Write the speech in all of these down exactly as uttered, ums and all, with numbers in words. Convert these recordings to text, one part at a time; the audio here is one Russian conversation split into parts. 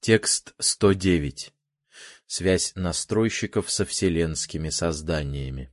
Текст сто девять. Связь настройщиков со вселенскими созданиями.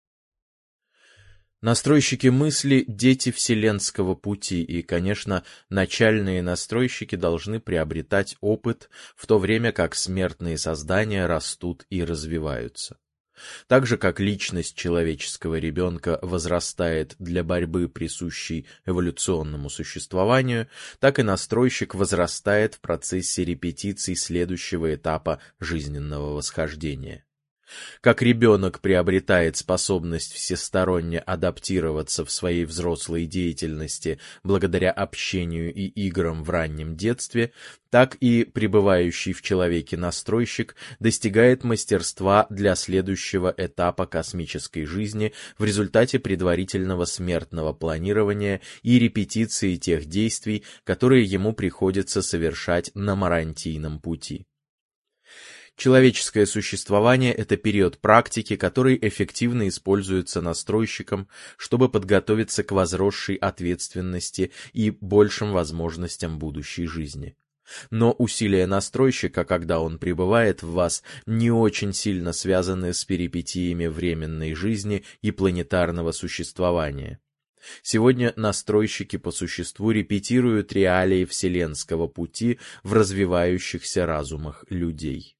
Настройщики мысли — дети вселенского пути, и, конечно, начальные настройщики должны приобретать опыт, в то время как смертные создания растут и развиваются. Так же, как личность человеческого ребенка возрастает для борьбы, присущей эволюционному существованию, так и настройщик возрастает в процессе репетиций следующего этапа жизненного восхождения. Как ребенок приобретает способность всесторонне адаптироваться в своей взрослой деятельности благодаря общению и играм в раннем детстве, так и пребывающий в человеке настройщик достигает мастерства для следующего этапа космической жизни в результате предварительного смертного планирования и репетиции тех действий, которые ему приходится совершать на марантийном пути. Человеческое существование — это период практики, который эффективно используется настройщиком, чтобы подготовиться к возросшей ответственности и большим возможностям будущей жизни. Но усилия настройщика, когда он пребывает в вас, не очень сильно связаны с перипетиями временной жизни и планетарного существования. Сегодня настройщики по существу репетируют реалии вселенского пути в развивающихся разумах людей.